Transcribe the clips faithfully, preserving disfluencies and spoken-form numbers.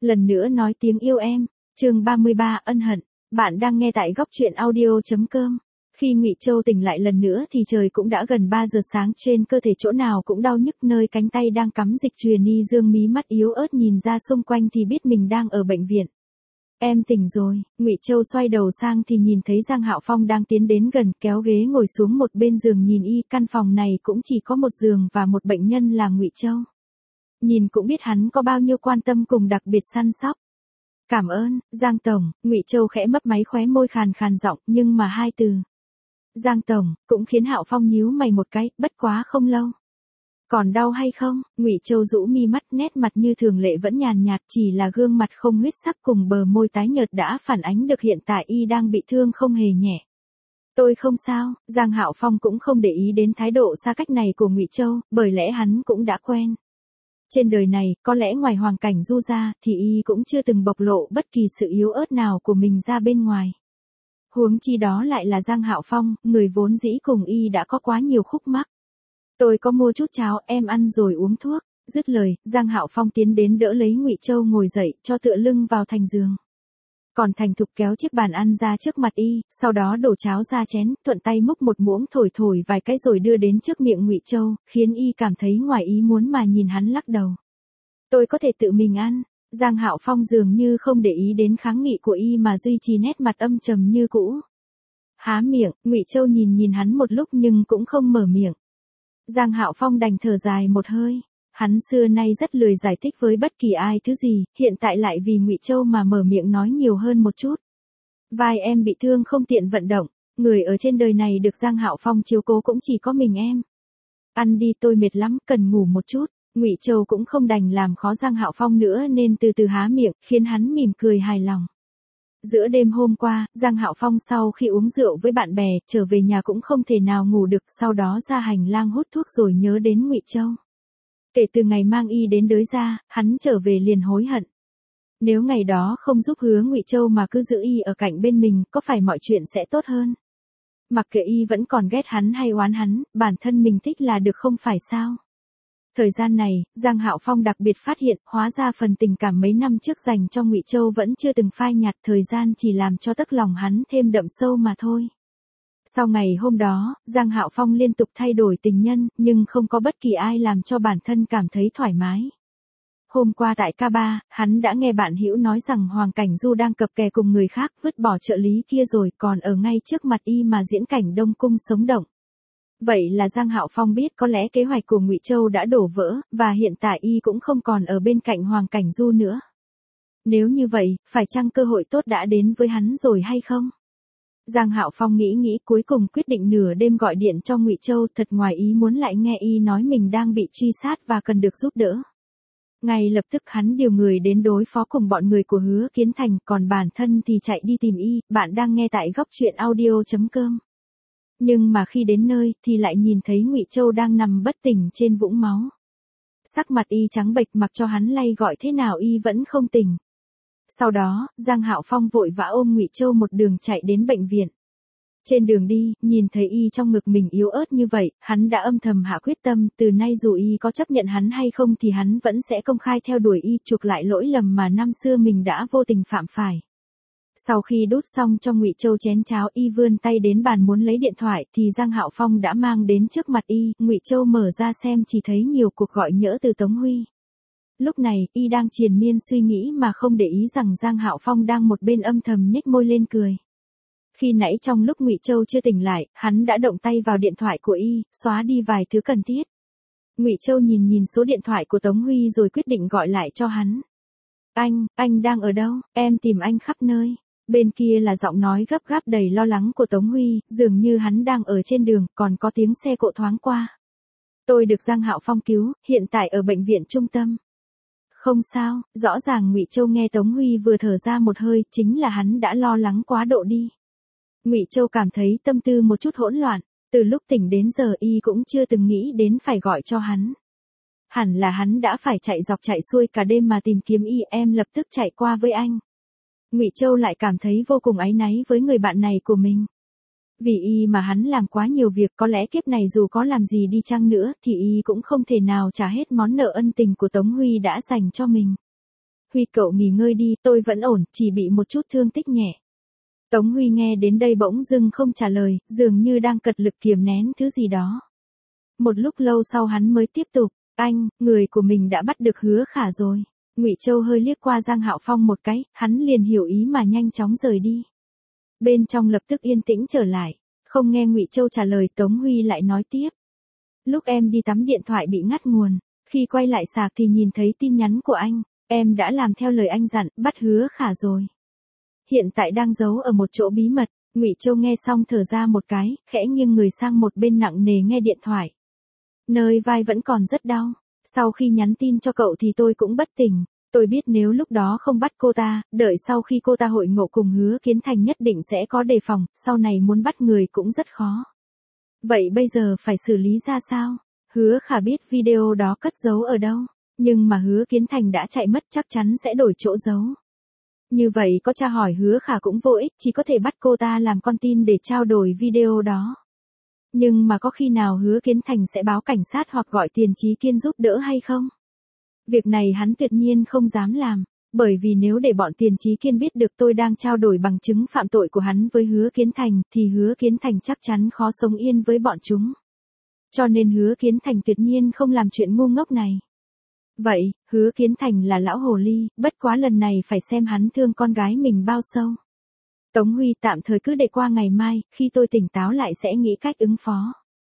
Lần nữa nói tiếng yêu em, chương ba mươi ba ân hận. Bạn đang nghe tại góc truyện audio.com. Khi Ngụy Châu tỉnh lại lần nữa thì trời cũng đã gần ba giờ sáng, trên cơ thể chỗ nào cũng đau nhức, nơi cánh tay đang cắm dịch truyền y dương, mí mắt yếu ớt nhìn ra xung quanh thì biết mình đang ở bệnh viện. Em tỉnh rồi. Ngụy Châu xoay đầu sang thì nhìn thấy Giang Hạo Phong đang tiến đến gần, kéo ghế ngồi xuống một bên giường nhìn y. Căn phòng này cũng chỉ có một giường và một bệnh nhân là Ngụy Châu. Nhìn cũng biết hắn có bao nhiêu quan tâm cùng đặc biệt săn sóc. Cảm ơn, Giang Tổng. Ngụy Châu khẽ mấp máy khóe môi, khàn khàn giọng, nhưng mà hai từ Giang Tổng cũng khiến Hạo Phong nhíu mày một cái, bất quá không lâu. Còn đau hay không? Ngụy Châu rũ mi mắt, nét mặt như thường lệ vẫn nhàn nhạt, chỉ là gương mặt không huyết sắc cùng bờ môi tái nhợt đã phản ánh được hiện tại y đang bị thương không hề nhẹ. Tôi không sao. Giang Hạo Phong cũng không để ý đến thái độ xa cách này của Ngụy Châu, bởi lẽ hắn cũng đã quen. Trên đời này, có lẽ ngoài Hoàng Cảnh Du ra, thì y cũng chưa từng bộc lộ bất kỳ sự yếu ớt nào của mình ra bên ngoài. Huống chi đó lại là Giang Hạo Phong, người vốn dĩ cùng y đã có quá nhiều khúc mắc. Tôi có mua chút cháo, em ăn rồi uống thuốc. Dứt lời, Giang Hạo Phong tiến đến đỡ lấy Ngụy Châu ngồi dậy, cho tựa lưng vào thành giường. Còn thành thục kéo chiếc bàn ăn ra trước mặt y, sau đó đổ cháo ra chén, thuận tay múc một muỗng thổi thổi vài cái rồi đưa đến trước miệng Ngụy Châu, khiến y cảm thấy ngoài ý muốn mà nhìn hắn lắc đầu. Tôi có thể tự mình ăn. Giang Hạo Phong dường như không để ý đến kháng nghị của y mà duy trì nét mặt âm trầm như cũ. Há miệng, Ngụy Châu nhìn nhìn hắn một lúc nhưng cũng không mở miệng. Giang Hạo Phong đành thở dài một hơi. Hắn xưa nay rất lười giải thích với bất kỳ ai thứ gì, hiện tại lại vì Ngụy Châu mà mở miệng nói nhiều hơn một chút. Vai em bị thương không tiện vận động, người ở trên đời này được Giang Hạo Phong chiếu cố cũng chỉ có mình em. Ăn đi, tôi mệt lắm, cần ngủ một chút. Ngụy Châu cũng không đành làm khó Giang Hạo Phong nữa nên từ từ há miệng, khiến hắn mỉm cười hài lòng. Giữa đêm hôm qua, Giang Hạo Phong sau khi uống rượu với bạn bè, trở về nhà cũng không thể nào ngủ được, sau đó ra hành lang hút thuốc rồi nhớ đến Ngụy Châu. Kể từ ngày mang y đến Đới Gia, hắn trở về liền hối hận. Nếu ngày đó không giúp Hứa Ngụy Châu mà cứ giữ y ở cạnh bên mình, có phải mọi chuyện sẽ tốt hơn? Mặc kệ y vẫn còn ghét hắn hay oán hắn, bản thân mình thích là được không phải sao? Thời gian này, Giang Hạo Phong đặc biệt phát hiện, hóa ra phần tình cảm mấy năm trước dành cho Ngụy Châu vẫn chưa từng phai nhạt, thời gian chỉ làm cho tấc lòng hắn thêm đậm sâu mà thôi. Sau ngày hôm đó, Giang Hạo Phong liên tục thay đổi tình nhân, nhưng không có bất kỳ ai làm cho bản thân cảm thấy thoải mái. Hôm qua tại ca ba, hắn đã nghe bạn hữu nói rằng Hoàng Cảnh Du đang cặp kè cùng người khác, vứt bỏ trợ lý kia rồi còn ở ngay trước mặt y mà diễn cảnh Đông Cung sống động. Vậy là Giang Hạo Phong biết có lẽ kế hoạch của Ngụy Châu đã đổ vỡ, và hiện tại y cũng không còn ở bên cạnh Hoàng Cảnh Du nữa. Nếu như vậy, phải chăng cơ hội tốt đã đến với hắn rồi hay không? Giang Hạo Phong nghĩ nghĩ cuối cùng quyết định nửa đêm gọi điện cho Ngụy Châu, thật ngoài ý muốn lại nghe y nói mình đang bị truy sát và cần được giúp đỡ. Ngay lập tức hắn điều người đến đối phó cùng bọn người của Hứa Kiến Thành, còn bản thân thì chạy đi tìm y. Bạn đang nghe tại góc truyện audio.com. Nhưng mà khi đến nơi thì lại nhìn thấy Ngụy Châu đang nằm bất tỉnh trên vũng máu. Sắc mặt y trắng bệch, mặc cho hắn lay gọi thế nào y vẫn không tỉnh. Sau đó, Giang Hạo Phong vội vã ôm Ngụy Châu một đường chạy đến bệnh viện. Trên đường đi, nhìn thấy y trong ngực mình yếu ớt như vậy, hắn đã âm thầm hạ quyết tâm, từ nay dù y có chấp nhận hắn hay không thì hắn vẫn sẽ công khai theo đuổi y, chuộc lại lỗi lầm mà năm xưa mình đã vô tình phạm phải. Sau khi đút xong cho Ngụy Châu chén cháo, y vươn tay đến bàn muốn lấy điện thoại thì Giang Hạo Phong đã mang đến trước mặt y. Ngụy Châu mở ra xem chỉ thấy nhiều cuộc gọi nhỡ từ Tống Huy. Lúc này, y đang triền miên suy nghĩ mà không để ý rằng Giang Hạo Phong đang một bên âm thầm nhếch môi lên cười. Khi nãy trong lúc Ngụy Châu chưa tỉnh lại, hắn đã động tay vào điện thoại của y, xóa đi vài thứ cần thiết. Ngụy Châu nhìn nhìn số điện thoại của Tống Huy rồi quyết định gọi lại cho hắn. Anh, anh đang ở đâu? Em tìm anh khắp nơi. Bên kia là giọng nói gấp gáp đầy lo lắng của Tống Huy, dường như hắn đang ở trên đường, còn có tiếng xe cộ thoáng qua. Tôi được Giang Hạo Phong cứu, hiện tại ở bệnh viện trung tâm. Không sao, rõ ràng Ngụy Châu nghe Tống Huy vừa thở ra một hơi, chính là hắn đã lo lắng quá độ đi. Ngụy Châu cảm thấy tâm tư một chút hỗn loạn, từ lúc tỉnh đến giờ y cũng chưa từng nghĩ đến phải gọi cho hắn. Hẳn là hắn đã phải chạy dọc chạy xuôi cả đêm mà tìm kiếm y, em lập tức chạy qua với anh. Ngụy Châu lại cảm thấy vô cùng áy náy với người bạn này của mình. Vì y mà hắn làm quá nhiều việc, có lẽ kiếp này dù có làm gì đi chăng nữa thì y cũng không thể nào trả hết món nợ ân tình của Tống Huy đã dành cho mình. Huy cậu nghỉ ngơi đi, tôi vẫn ổn, chỉ bị một chút thương tích nhẹ. Tống Huy nghe đến đây bỗng dưng không trả lời, dường như đang cật lực kiềm nén thứ gì đó. Một lúc lâu sau hắn mới tiếp tục, anh, người của mình đã bắt được Hứa Khả rồi. Ngụy Châu hơi liếc qua Giang Hạo Phong một cái, hắn liền hiểu ý mà nhanh chóng rời đi. Bên trong lập tức yên tĩnh trở lại, không nghe Ngụy Châu trả lời, Tống Huy lại nói tiếp. Lúc em đi tắm điện thoại bị ngắt nguồn, khi quay lại sạc thì nhìn thấy tin nhắn của anh, em đã làm theo lời anh dặn, bắt Hứa Khả rồi. Hiện tại đang giấu ở một chỗ bí mật. Ngụy Châu nghe xong thở ra một cái, khẽ nghiêng người sang một bên nặng nề nghe điện thoại. Nơi vai vẫn còn rất đau. Sau khi nhắn tin cho cậu thì tôi cũng bất tỉnh. Tôi biết nếu lúc đó không bắt cô ta, đợi sau khi cô ta hội ngộ cùng Hứa Kiến Thành nhất định sẽ có đề phòng, sau này muốn bắt người cũng rất khó. Vậy bây giờ phải xử lý ra sao? Hứa Khả biết video đó cất giấu ở đâu, nhưng mà Hứa Kiến Thành đã chạy mất, chắc chắn sẽ đổi chỗ giấu. Như vậy có tra hỏi Hứa Khả cũng vô ích, chỉ có thể bắt cô ta làm con tin để trao đổi video đó. Nhưng mà có khi nào Hứa Kiến Thành sẽ báo cảnh sát hoặc gọi Tiền Chí Kiên giúp đỡ hay không? Việc này hắn tuyệt nhiên không dám làm, bởi vì nếu để bọn Tiền Chí Kiên biết được tôi đang trao đổi bằng chứng phạm tội của hắn với Hứa Kiến Thành, thì Hứa Kiến Thành chắc chắn khó sống yên với bọn chúng. Cho nên Hứa Kiến Thành tuyệt nhiên không làm chuyện ngu ngốc này. Vậy, Hứa Kiến Thành là lão hồ ly, bất quá lần này phải xem hắn thương con gái mình bao sâu. Tống Huy, tạm thời cứ để qua ngày mai, khi tôi tỉnh táo lại sẽ nghĩ cách ứng phó.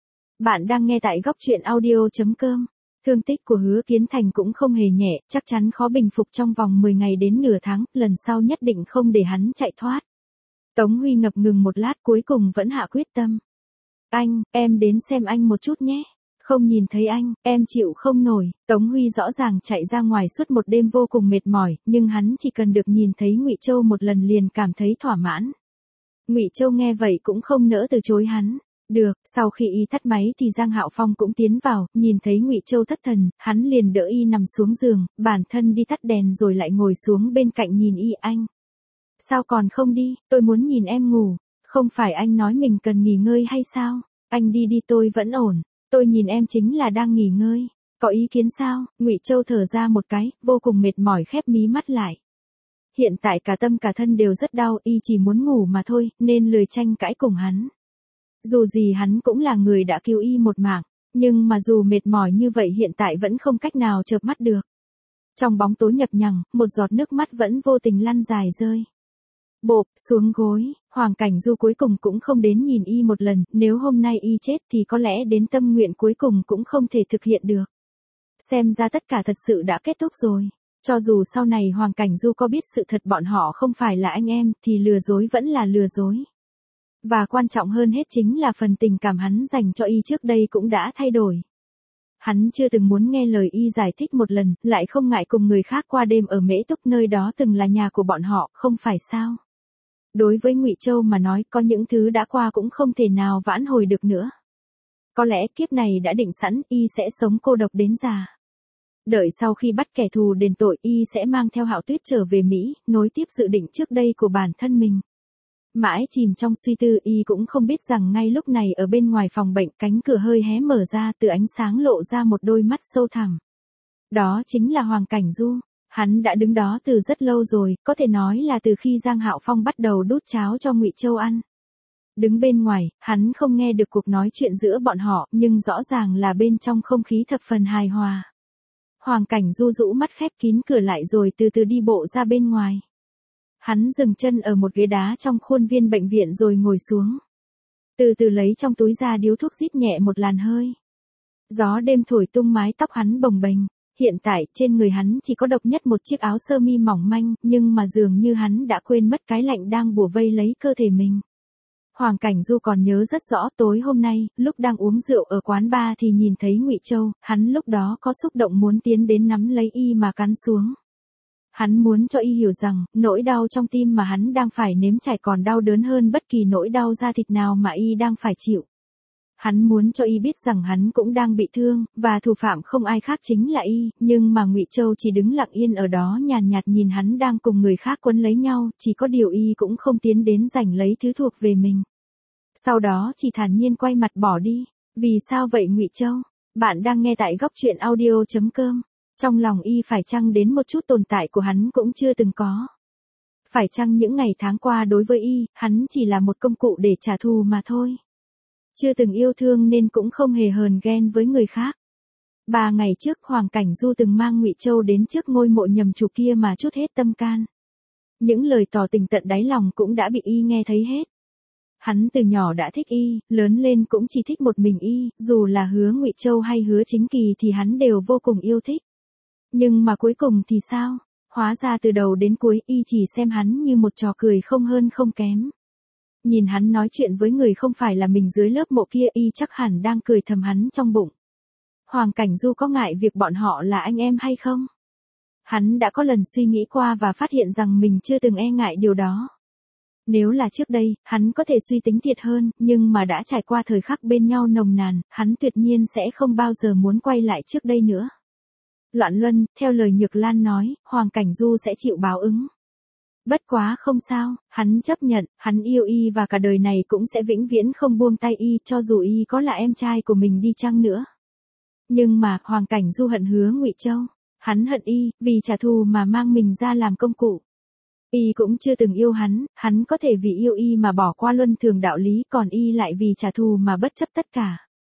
Bạn đang nghe tại góc truyện audio chấm com. Thương tích của Hứa Kiến Thành cũng không hề nhẹ, chắc chắn khó bình phục trong vòng mười ngày đến nửa tháng, lần sau nhất định không để hắn chạy thoát. Tống Huy ngập ngừng một lát cuối cùng vẫn hạ quyết tâm. Anh, em đến xem anh một chút nhé. Không nhìn thấy anh, em chịu không nổi. Tống Huy rõ ràng chạy ra ngoài suốt một đêm vô cùng mệt mỏi, nhưng hắn chỉ cần được nhìn thấy Ngụy Châu một lần liền cảm thấy thỏa mãn. Ngụy Châu nghe vậy cũng không nỡ từ chối hắn. Được, sau khi y tắt máy thì Giang Hạo Phong cũng tiến vào, nhìn thấy Ngụy Châu thất thần, hắn liền đỡ y nằm xuống giường, bản thân đi tắt đèn rồi lại ngồi xuống bên cạnh nhìn y. Anh, sao còn không đi, tôi muốn nhìn em ngủ. Không phải anh nói mình cần nghỉ ngơi hay sao? Anh đi đi, tôi vẫn ổn. Tôi nhìn em chính là đang nghỉ ngơi. Có ý kiến sao? Ngụy Châu thở ra một cái, vô cùng mệt mỏi khép mí mắt lại. Hiện tại cả tâm cả thân đều rất đau, y chỉ muốn ngủ mà thôi, nên lười tranh cãi cùng hắn. Dù gì hắn cũng là người đã cứu y một mạng, nhưng mà dù mệt mỏi như vậy hiện tại vẫn không cách nào chợp mắt được. Trong bóng tối nhập nhằng, một giọt nước mắt vẫn vô tình lăn dài rơi. Bộp, xuống gối, Hoàng Cảnh Du cuối cùng cũng không đến nhìn y một lần, nếu hôm nay y chết thì có lẽ đến tâm nguyện cuối cùng cũng không thể thực hiện được. Xem ra tất cả thật sự đã kết thúc rồi. Cho dù sau này Hoàng Cảnh Du có biết sự thật bọn họ không phải là anh em, thì lừa dối vẫn là lừa dối. Và quan trọng hơn hết chính là phần tình cảm hắn dành cho y trước đây cũng đã thay đổi. Hắn chưa từng muốn nghe lời y giải thích một lần, lại không ngại cùng người khác qua đêm ở Mễ Túc, nơi đó từng là nhà của bọn họ, không phải sao? Đối với Ngụy Châu mà nói, có những thứ đã qua cũng không thể nào vãn hồi được nữa. Có lẽ kiếp này đã định sẵn, y sẽ sống cô độc đến già. Đợi sau khi bắt kẻ thù đền tội, y sẽ mang theo Hạo Tuyết trở về Mỹ, nối tiếp dự định trước đây của bản thân mình. Mãi chìm trong suy tư, y cũng không biết rằng ngay lúc này ở bên ngoài phòng bệnh, cánh cửa hơi hé mở ra, từ ánh sáng lộ ra một đôi mắt sâu thẳm. Đó chính là Hoàng Cảnh Du. Hắn đã đứng đó từ rất lâu rồi, có thể nói là từ khi Giang Hạo Phong bắt đầu đút cháo cho Ngụy Châu ăn. Đứng bên ngoài, hắn không nghe được cuộc nói chuyện giữa bọn họ, nhưng rõ ràng là bên trong không khí thập phần hài hòa. Hoàng Cảnh Du rũ mắt khép kín cửa lại rồi từ từ đi bộ ra bên ngoài. Hắn dừng chân ở một ghế đá trong khuôn viên bệnh viện rồi ngồi xuống. Từ từ lấy trong túi ra điếu thuốc, rít nhẹ một làn hơi. Gió đêm thổi tung mái tóc hắn bồng bềnh. Hiện tại, trên người hắn chỉ có độc nhất một chiếc áo sơ mi mỏng manh, nhưng mà dường như hắn đã quên mất cái lạnh đang bủa vây lấy cơ thể mình. Hoàng Cảnh Du còn nhớ rất rõ, tối hôm nay, lúc đang uống rượu ở quán bar thì nhìn thấy Ngụy Châu, hắn lúc đó có xúc động muốn tiến đến nắm lấy y mà cắn xuống. Hắn muốn cho y hiểu rằng, nỗi đau trong tim mà hắn đang phải nếm trải còn đau đớn hơn bất kỳ nỗi đau da thịt nào mà y đang phải chịu. Hắn muốn cho y biết rằng hắn cũng đang bị thương, và thủ phạm không ai khác chính là y, nhưng mà Ngụy Châu chỉ đứng lặng yên ở đó nhàn nhạt nhìn hắn đang cùng người khác quấn lấy nhau, chỉ có điều y cũng không tiến đến giành lấy thứ thuộc về mình. Sau đó chỉ thản nhiên quay mặt bỏ đi. Vì sao vậy Ngụy Châu? Bạn đang nghe tại góc truyện audio chấm com. Trong lòng y phải chăng đến một chút tồn tại của hắn cũng chưa từng có. Phải chăng những ngày tháng qua đối với y, hắn chỉ là một công cụ để trả thù mà thôi. Chưa từng yêu thương nên cũng không hề hờn ghen với người khác. Ba ngày trước Hoàng Cảnh Du từng mang Ngụy Châu đến trước ngôi mộ nhầm chủ kia mà trút hết tâm can. Những lời tỏ tình tận đáy lòng cũng đã bị y nghe thấy hết. Hắn từ nhỏ đã thích y, lớn lên cũng chỉ thích một mình y, dù là Hứa Ngụy Châu hay Hứa Chính Kỳ thì hắn đều vô cùng yêu thích. Nhưng mà cuối cùng thì sao? Hóa ra từ đầu đến cuối y chỉ xem hắn như một trò cười không hơn không kém. Nhìn hắn nói chuyện với người không phải là mình dưới lớp mộ kia y chắc hẳn đang cười thầm hắn trong bụng. Hoàng Cảnh Du có ngại việc bọn họ là anh em hay không? Hắn đã có lần suy nghĩ qua và phát hiện rằng mình chưa từng e ngại điều đó. Nếu là trước đây, hắn có thể suy tính thiệt hơn, nhưng mà đã trải qua thời khắc bên nhau nồng nàn, hắn tuyệt nhiên sẽ không bao giờ muốn quay lại trước đây nữa. Loạn luân, theo lời Nhược Lan nói, Hoàng Cảnh Du sẽ chịu báo ứng. Bất quá không sao, hắn chấp nhận, hắn yêu y và cả đời này cũng sẽ vĩnh viễn không buông tay y cho dù y có là em trai của mình đi chăng nữa. Nhưng mà, Hoàng Cảnh Du hận Hứa Ngụy Châu. Hắn hận y, vì trả thù mà mang mình ra làm công cụ. Y cũng chưa từng yêu hắn, hắn có thể vì yêu y mà bỏ qua luân thường đạo lý, còn y lại vì trả thù mà bất chấp tất cả.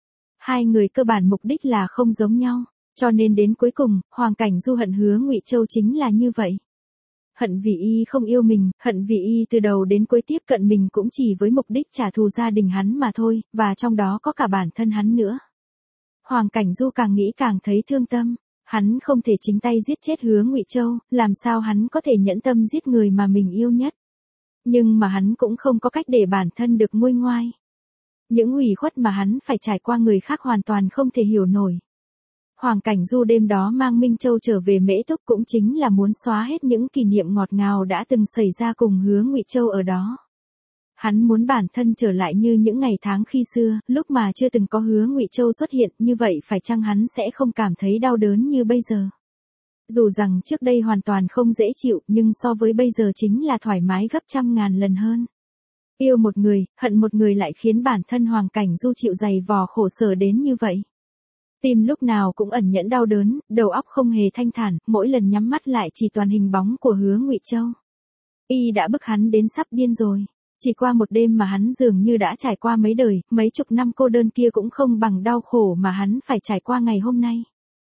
Hai người cơ bản mục đích là không giống nhau, cho nên đến cuối cùng, Hoàng Cảnh Du hận Hứa Ngụy Châu chính là như vậy. Hận vì y không yêu mình, hận vì y từ đầu đến cuối tiếp cận mình cũng chỉ với mục đích trả thù gia đình hắn mà thôi, và trong đó có cả bản thân hắn nữa. Hoàng Cảnh Du càng nghĩ càng thấy thương tâm. Hắn không thể chính tay giết chết Hứa Ngụy Châu, làm sao hắn có thể nhẫn tâm giết người mà mình yêu nhất. Nhưng mà hắn cũng không có cách để bản thân được nguôi ngoai. Những ủy khuất mà hắn phải trải qua người khác hoàn toàn không thể hiểu nổi. Hoàng Cảnh Du đêm đó mang Minh Châu trở về Mễ Túc cũng chính là muốn xóa hết những kỷ niệm ngọt ngào đã từng xảy ra cùng Hứa Ngụy Châu ở đó. Hắn muốn bản thân trở lại như những ngày tháng khi xưa, lúc mà chưa từng có Hứa Ngụy Châu xuất hiện, như vậy phải chăng hắn sẽ không cảm thấy đau đớn như bây giờ. Dù rằng trước đây hoàn toàn không dễ chịu, nhưng so với bây giờ chính là thoải mái gấp trăm ngàn lần hơn. Yêu một người, hận một người lại khiến bản thân Hoàng Cảnh Du chịu dày vò khổ sở đến như vậy. Tim lúc nào cũng ẩn nhẫn đau đớn, đầu óc không hề thanh thản, mỗi lần nhắm mắt lại chỉ toàn hình bóng của Hứa Ngụy Châu. Y đã bức hắn đến sắp điên rồi. Chỉ qua một đêm mà hắn dường như đã trải qua mấy đời, mấy chục năm cô đơn kia cũng không bằng đau khổ mà hắn phải trải qua ngày hôm nay.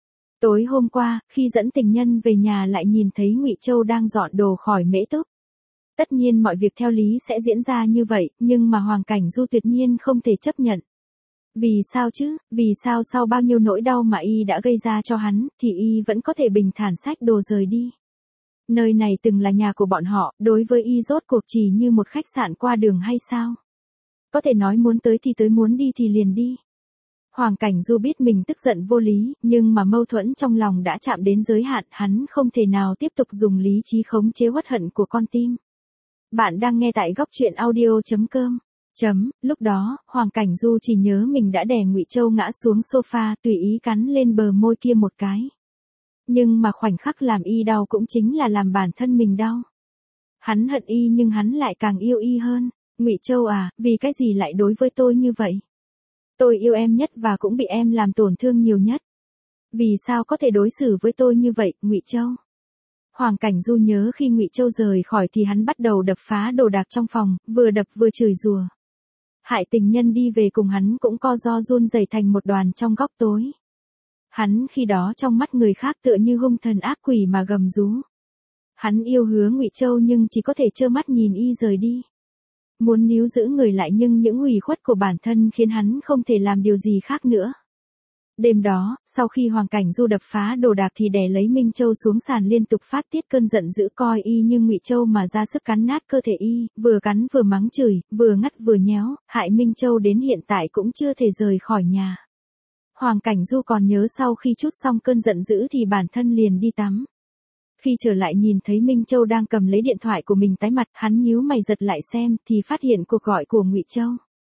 Tối hôm qua, khi dẫn tình nhân về nhà lại nhìn thấy Ngụy Châu đang dọn đồ khỏi Mễ Túc. Tất nhiên mọi việc theo lý sẽ diễn ra như vậy, nhưng mà Hoàng Cảnh Du tuyệt nhiên không thể chấp nhận. Vì sao chứ, vì sao sau bao nhiêu nỗi đau mà y đã gây ra cho hắn, thì y vẫn có thể bình thản xách đồ rời đi. Nơi này từng là nhà của bọn họ, đối với y rốt cuộc chỉ như một khách sạn qua đường hay sao? Có thể nói muốn tới thì tới, muốn đi thì liền đi. Hoàng Cảnh Du biết mình tức giận vô lý, nhưng mà mâu thuẫn trong lòng đã chạm đến giới hạn, hắn không thể nào tiếp tục dùng lý trí khống chế uất hận của con tim. Bạn đang nghe tại góc truyện audio chấm com. Chấm, lúc đó, Hoàng Cảnh Du chỉ nhớ mình đã đè Ngụy Châu ngã xuống sofa, tùy ý cắn lên bờ môi kia một cái. Nhưng mà khoảnh khắc làm y đau cũng chính là làm bản thân mình đau. Hắn hận y nhưng hắn lại càng yêu y hơn. Ngụy Châu à, vì cái gì lại đối với tôi như vậy? Tôi yêu em nhất và cũng bị em làm tổn thương nhiều nhất. Vì sao có thể đối xử với tôi như vậy, Ngụy Châu? Hoàng Cảnh Du nhớ khi Ngụy Châu rời khỏi thì hắn bắt đầu đập phá đồ đạc trong phòng, vừa đập vừa chửi rủa. Hại tình nhân đi về cùng hắn cũng co ro run rẩy thành một đoàn trong góc tối. Hắn khi đó trong mắt người khác tựa như hung thần ác quỷ mà gầm rú. Hắn yêu Hứa Ngụy Châu nhưng chỉ có thể trơ mắt nhìn y rời đi. Muốn níu giữ người lại nhưng những ủy khuất của bản thân khiến hắn không thể làm điều gì khác nữa. Đêm đó, sau khi Hoàng Cảnh Du đập phá đồ đạc thì đè lấy Minh Châu xuống sàn liên tục phát tiết cơn giận dữ, coi y như Ngụy Châu mà ra sức cắn nát cơ thể y, vừa cắn vừa mắng chửi, vừa ngắt vừa nhéo, hại Minh Châu đến hiện tại cũng chưa thể rời khỏi nhà. Hoàng Cảnh Du còn nhớ sau khi trút xong cơn giận dữ thì bản thân liền đi tắm. Khi trở lại nhìn thấy Minh Châu đang cầm lấy điện thoại của mình tái mặt, hắn nhíu mày giật lại xem thì phát hiện cuộc gọi của Ngụy Châu.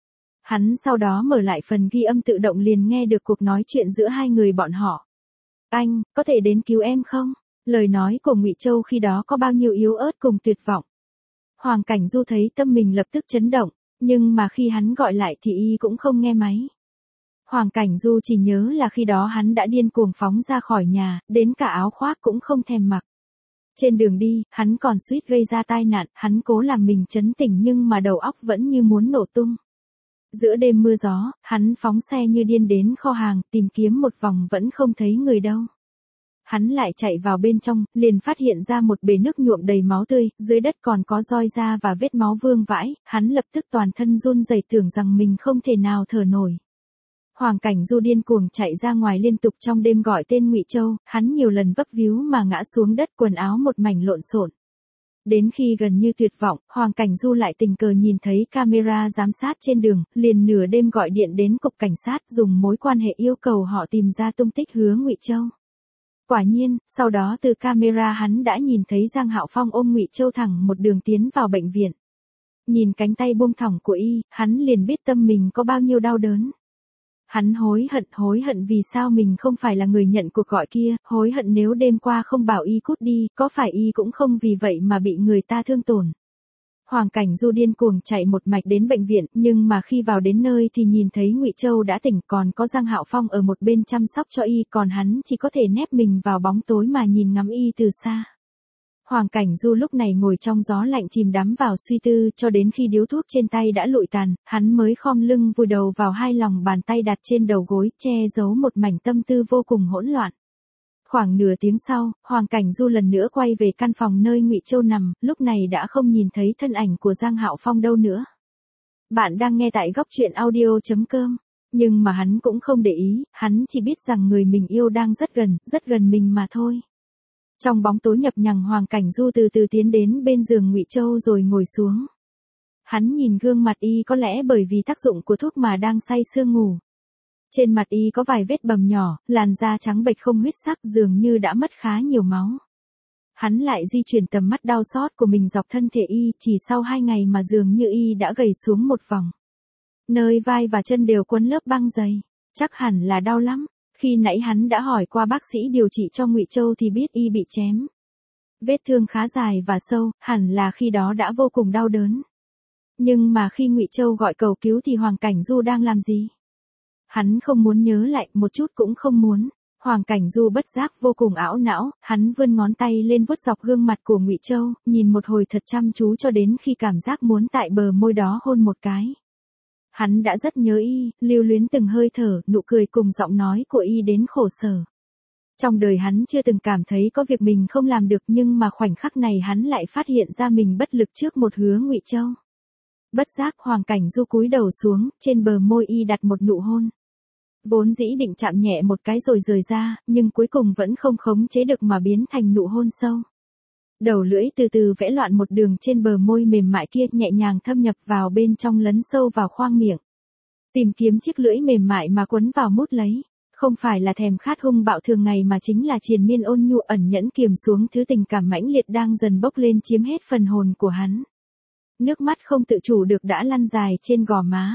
Hắn sau đó mở lại phần ghi âm tự động liền nghe được cuộc nói chuyện giữa hai người bọn họ. Anh, có thể đến cứu em không? Lời nói của Ngụy Châu khi đó có bao nhiêu yếu ớt cùng tuyệt vọng. Hoàng Cảnh Du thấy tâm mình lập tức chấn động, nhưng mà khi hắn gọi lại thì y cũng không nghe máy. Hoàng Cảnh Du chỉ nhớ là khi đó hắn đã điên cuồng phóng ra khỏi nhà, đến cả áo khoác cũng không thèm mặc. Trên đường đi, hắn còn suýt gây ra tai nạn, hắn cố làm mình trấn tĩnh nhưng mà đầu óc vẫn như muốn nổ tung. Giữa đêm mưa gió, hắn phóng xe như điên đến kho hàng, tìm kiếm một vòng vẫn không thấy người đâu. Hắn lại chạy vào bên trong, liền phát hiện ra một bể nước nhuộm đầy máu tươi, dưới đất còn có roi da và vết máu vương vãi, hắn lập tức toàn thân run rẩy tưởng rằng mình không thể nào thở nổi. Hoàng Cảnh Du điên cuồng chạy ra ngoài liên tục trong đêm gọi tên Ngụy Châu, hắn nhiều lần vấp víu mà ngã xuống đất, quần áo một mảnh lộn xộn. Đến khi gần như tuyệt vọng, Hoàng Cảnh Du lại tình cờ nhìn thấy camera giám sát trên đường, liền nửa đêm gọi điện đến cục cảnh sát dùng mối quan hệ yêu cầu họ tìm ra tung tích Hứa Ngụy Châu. Quả nhiên, sau đó từ camera hắn đã nhìn thấy Giang Hạo Phong ôm Ngụy Châu thẳng một đường tiến vào bệnh viện. Nhìn cánh tay buông thõng của y, hắn liền biết tâm mình có bao nhiêu đau đớn. Hắn hối hận, hối hận vì sao mình không phải là người nhận cuộc gọi kia, hối hận nếu đêm qua không bảo y cút đi, có phải y cũng không vì vậy mà bị người ta thương tổn. Hoàng Cảnh Du điên cuồng chạy một mạch đến bệnh viện, nhưng mà khi vào đến nơi thì nhìn thấy Ngụy Châu đã tỉnh, còn có Giang Hạo Phong ở một bên chăm sóc cho y, còn hắn chỉ có thể nép mình vào bóng tối mà nhìn ngắm y từ xa. Hoàng Cảnh Du lúc này ngồi trong gió lạnh chìm đắm vào suy tư, cho đến khi điếu thuốc trên tay đã lụi tàn, hắn mới khom lưng vùi đầu vào hai lòng bàn tay đặt trên đầu gối, che giấu một mảnh tâm tư vô cùng hỗn loạn. Khoảng nửa tiếng sau, Hoàng Cảnh Du lần nữa quay về căn phòng nơi Ngụy Châu nằm, lúc này đã không nhìn thấy thân ảnh của Giang Hạo Phong đâu nữa. Bạn đang nghe tại góc truyện audio chấm com, nhưng mà hắn cũng không để ý, hắn chỉ biết rằng người mình yêu đang rất gần, rất gần mình mà thôi. Trong bóng tối nhập nhằng, Hoàng Cảnh Du từ từ tiến đến bên giường Ngụy Châu rồi ngồi xuống. Hắn nhìn gương mặt y, có lẽ bởi vì tác dụng của thuốc mà đang say sưa ngủ. Trên mặt y có vài vết bầm nhỏ, làn da trắng bệch không huyết sắc, dường như đã mất khá nhiều máu. Hắn lại di chuyển tầm mắt đau xót của mình dọc thân thể y, chỉ sau hai ngày mà dường như y đã gầy xuống một vòng. Nơi vai và chân đều quấn lớp băng dày, chắc hẳn là đau lắm. Khi nãy hắn đã hỏi qua bác sĩ điều trị cho Ngụy Châu thì biết y bị chém. Vết thương khá dài và sâu, hẳn là khi đó đã vô cùng đau đớn. Nhưng mà khi Ngụy Châu gọi cầu cứu thì Hoàng Cảnh Du đang làm gì? Hắn không muốn nhớ lại, một chút cũng không muốn. Hoàng Cảnh Du bất giác vô cùng ảo não, hắn vươn ngón tay lên vuốt dọc gương mặt của Ngụy Châu, nhìn một hồi thật chăm chú cho đến khi cảm giác muốn tại bờ môi đó hôn một cái. Hắn đã rất nhớ y, lưu luyến từng hơi thở, nụ cười cùng giọng nói của y đến khổ sở. Trong đời hắn chưa từng cảm thấy có việc mình không làm được, nhưng mà khoảnh khắc này hắn lại phát hiện ra mình bất lực trước một Hứa Ngụy Châu. Bất giác Hoàng Cảnh Du cúi đầu xuống, trên bờ môi y đặt một nụ hôn. Vốn dĩ định chạm nhẹ một cái rồi rời ra, nhưng cuối cùng vẫn không khống chế được mà biến thành nụ hôn sâu. Đầu lưỡi từ từ vẽ loạn một đường trên bờ môi mềm mại kia, nhẹ nhàng thâm nhập vào bên trong, lấn sâu vào khoang miệng. Tìm kiếm chiếc lưỡi mềm mại mà quấn vào mút lấy. Không phải là thèm khát hung bạo thường ngày mà chính là triền miên ôn nhu ẩn nhẫn kiềm xuống thứ tình cảm mãnh liệt đang dần bốc lên chiếm hết phần hồn của hắn. Nước mắt không tự chủ được đã lăn dài trên gò má.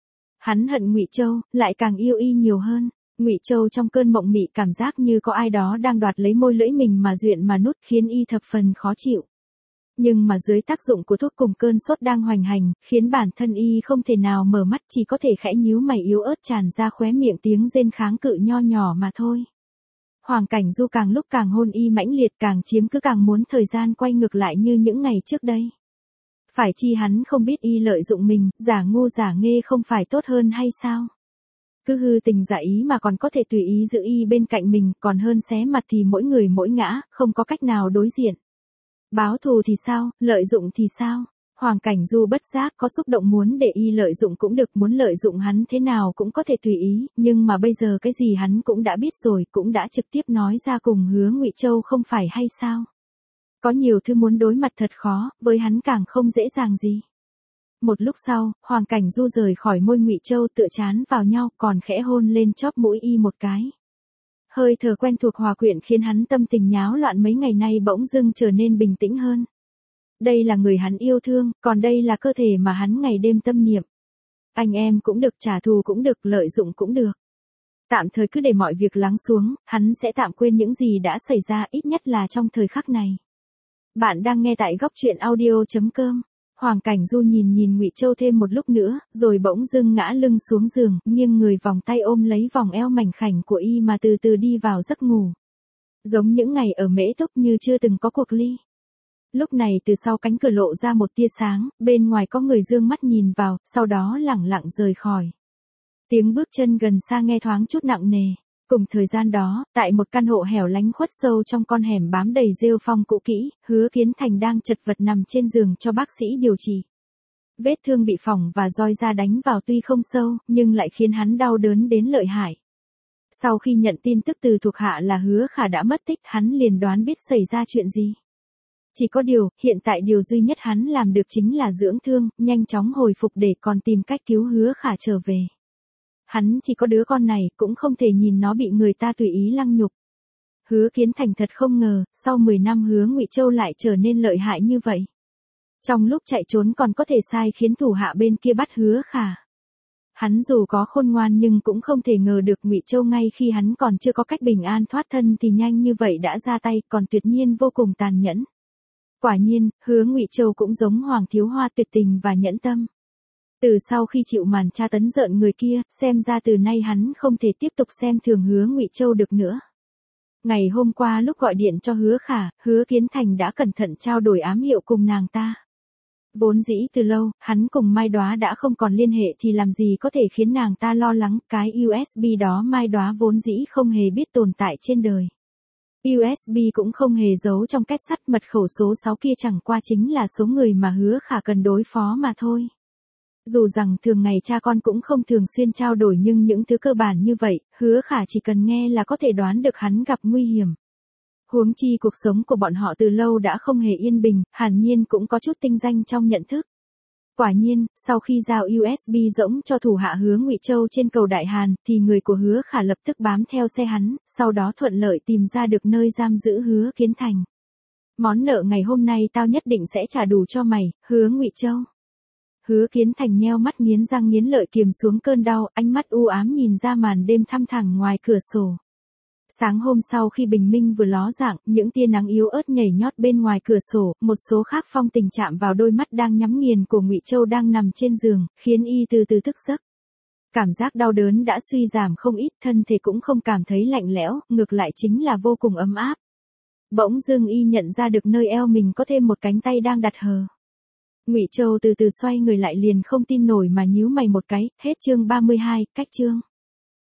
Hắn hận Ngụy Châu, lại càng yêu y nhiều hơn. Ngụy Châu trong cơn mộng mị cảm giác như có ai đó đang đoạt lấy môi lưỡi mình mà duyện mà nút, khiến y thập phần khó chịu. Nhưng mà dưới tác dụng của thuốc cùng cơn sốt đang hoành hành, khiến bản thân y không thể nào mở mắt, chỉ có thể khẽ nhíu mày yếu ớt tràn ra khóe miệng tiếng rên kháng cự nho nhỏ mà thôi. Hoàng Cảnh Du càng lúc càng hôn y mãnh liệt, càng chiếm cứ càng muốn thời gian quay ngược lại như những ngày trước đây. Phải chi hắn không biết y lợi dụng mình, giả ngu giả nghê không phải tốt hơn hay sao? Cứ hư tình giả ý mà còn có thể tùy ý giữ y bên cạnh mình, còn hơn xé mặt thì mỗi người mỗi ngã, không có cách nào đối diện. Báo thù thì sao, lợi dụng thì sao? Hoàng Cảnh Du bất giác có xúc động muốn để y lợi dụng cũng được, muốn lợi dụng hắn thế nào cũng có thể tùy ý, nhưng mà bây giờ cái gì hắn cũng đã biết rồi, cũng đã trực tiếp nói ra cùng Hứa Ngụy Châu không phải hay sao? Có nhiều thứ muốn đối mặt thật khó, với hắn càng không dễ dàng gì. Một lúc sau, Hoàng Cảnh Du rời khỏi môi Ngụy Châu, tựa trán vào nhau, còn khẽ hôn lên chóp mũi y một cái. Hơi thở quen thuộc hòa quyện khiến hắn tâm tình nháo loạn mấy ngày nay bỗng dưng trở nên bình tĩnh hơn. Đây là người hắn yêu thương, còn đây là cơ thể mà hắn ngày đêm tâm niệm. Anh em cũng được, trả thù cũng được, lợi dụng cũng được. Tạm thời cứ để mọi việc lắng xuống, hắn sẽ tạm quên những gì đã xảy ra, ít nhất là trong thời khắc này. Bạn đang nghe tại góc truyện audio chấm com. Hoàng Cảnh Du nhìn nhìn Ngụy Châu thêm một lúc nữa, rồi bỗng dưng ngã lưng xuống giường, nghiêng người vòng tay ôm lấy vòng eo mảnh khảnh của y mà từ từ đi vào giấc ngủ. Giống những ngày ở Mễ Túc như chưa từng có cuộc ly. Lúc này từ sau cánh cửa lộ ra một tia sáng, bên ngoài có người dương mắt nhìn vào, sau đó lẳng lặng rời khỏi. Tiếng bước chân gần xa nghe thoáng chút nặng nề. Cùng thời gian đó, tại một căn hộ hẻo lánh khuất sâu trong con hẻm bám đầy rêu phong cũ kỹ, Hứa Kiến Thành đang chật vật nằm trên giường cho bác sĩ điều trị. Vết thương bị phỏng và roi da đánh vào tuy không sâu, nhưng lại khiến hắn đau đớn đến lợi hại. Sau khi nhận tin tức từ thuộc hạ là Hứa Khả đã mất tích, hắn liền đoán biết xảy ra chuyện gì. Chỉ có điều, hiện tại điều duy nhất hắn làm được chính là dưỡng thương, nhanh chóng hồi phục để còn tìm cách cứu Hứa Khả trở về. Hắn chỉ có đứa con này, cũng không thể nhìn nó bị người ta tùy ý lăng nhục. Hứa Kiến Thành thật không ngờ, sau mười năm Hứa Ngụy Châu lại trở nên lợi hại như vậy. Trong lúc chạy trốn còn có thể sai khiến thủ hạ bên kia bắt Hứa Khả. Hắn dù có khôn ngoan nhưng cũng không thể ngờ được Ngụy Châu ngay khi hắn còn chưa có cách bình an thoát thân thì nhanh như vậy đã ra tay, còn tuyệt nhiên vô cùng tàn nhẫn. Quả nhiên, Hứa Ngụy Châu cũng giống Hoàng Thiếu Hoa tuyệt tình và nhẫn tâm. Từ sau khi chịu màn tra tấn rợn người kia, xem ra từ nay hắn không thể tiếp tục xem thường Hứa Ngụy Châu được nữa. Ngày hôm qua lúc gọi điện cho Hứa Khả, Hứa Kiến Thành đã cẩn thận trao đổi ám hiệu cùng nàng ta. Vốn dĩ từ lâu, hắn cùng Mai Đóa đã không còn liên hệ thì làm gì có thể khiến nàng ta lo lắng, cái u ét bê đó Mai Đóa vốn dĩ không hề biết tồn tại trên đời. u ét bê cũng không hề giấu trong két sắt, mật khẩu số sáu kia chẳng qua chính là số người mà Hứa Khả cần đối phó mà thôi. Dù rằng thường ngày cha con cũng không thường xuyên trao đổi nhưng những thứ cơ bản như vậy, Hứa Khả chỉ cần nghe là có thể đoán được hắn gặp nguy hiểm. Huống chi cuộc sống của bọn họ từ lâu đã không hề yên bình, hẳn nhiên cũng có chút tinh danh trong nhận thức. Quả nhiên, sau khi giao u ét bê rỗng cho thủ hạ Hứa Ngụy Châu trên cầu Đại Hàn, thì người của Hứa Khả lập tức bám theo xe hắn, sau đó thuận lợi tìm ra được nơi giam giữ Hứa Kiến Thành. Món nợ ngày hôm nay tao nhất định sẽ trả đủ cho mày, Hứa Ngụy Châu. Hứa Kiến Thành nheo mắt nghiến răng nghiến lợi kiềm xuống cơn đau, ánh mắt u ám nhìn ra màn đêm thăm thẳm ngoài cửa sổ. Sáng hôm sau khi bình minh vừa ló dạng, những tia nắng yếu ớt nhảy nhót bên ngoài cửa sổ, một số khác phong tình chạm vào đôi mắt đang nhắm nghiền của Ngụy Châu đang nằm trên giường, khiến y từ từ thức giấc. Cảm giác đau đớn đã suy giảm không ít, thân thể cũng không cảm thấy lạnh lẽo, ngược lại chính là vô cùng ấm áp. Bỗng dưng y nhận ra được nơi eo mình có thêm một cánh tay đang đặt hờ. Ngụy Châu từ từ xoay người lại liền không tin nổi mà nhíu mày một cái, hết chương ba mươi hai, cách chương.